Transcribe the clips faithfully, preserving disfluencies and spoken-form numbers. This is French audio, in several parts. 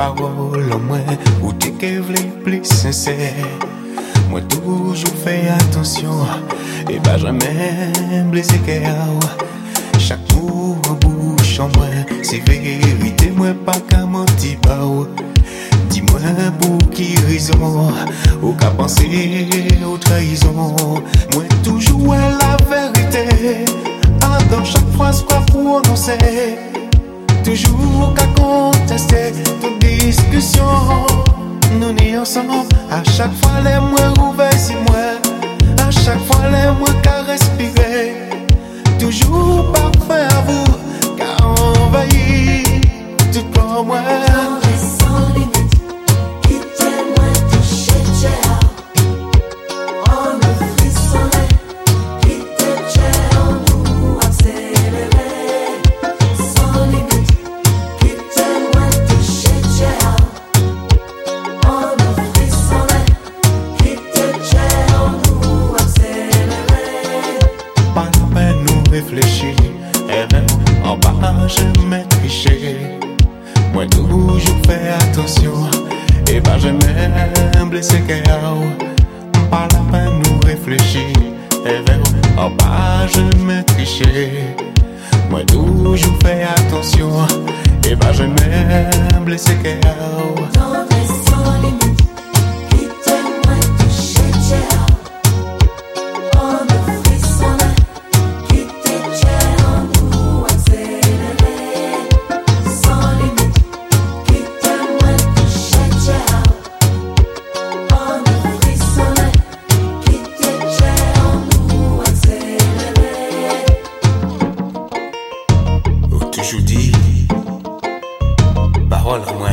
parole en moi, ou t'es qu'elle plus sincère. Moi toujours fais attention, et bah jamais blessé qu'elle. Chaque mot en bouche en moi, c'est vérité, moi pas qu'à mentir pas. Dis-moi pour qui raison, ou qu'à penser aux trahisons. Moi toujours la vérité, dans chaque phrase quoi prononcer. Toujours qu'à contester toute discussion. Nous n'y ensemble, à chaque fois les moins ouverts si moi. À chaque fois les moins qu'à respirer. Toujours parfait à vous, car envahi tout comme moi. Sans limite, quittez-moi toucher Tchéa. On me frissonnait, quittez Tchéa, nous accélérer. Sans limite, quittez-moi toucher Tchéa. On me frissonnait, quittez Tchéa, nous accélérer. Pas la peine nous réfléchir, erreur en bas jamais tricher. Moi toujours fais attention, et bah jamais blessé qu'elle. Pas la peine nous réfléchir, erreur en bas jamais tricher. Moi toujours fais attention, et bah jamais blessé qu'elle. Tendresse sans limite, quittez-moi toucher Tchéa. On me frissonnait, quittez Tchéa, nous accélérer. Sans limite, quittez-moi toucher Tchéa. On me frissonnait, quittez Tchéa, nous accélérer. Ou toujours dit, parole à moi.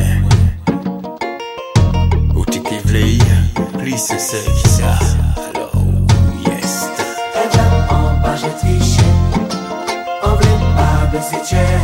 Ou tu qui v'lais, plus sincère qui ça. Alors, yes. En bas j'ai triché, on voulait pas blesser Tchéa.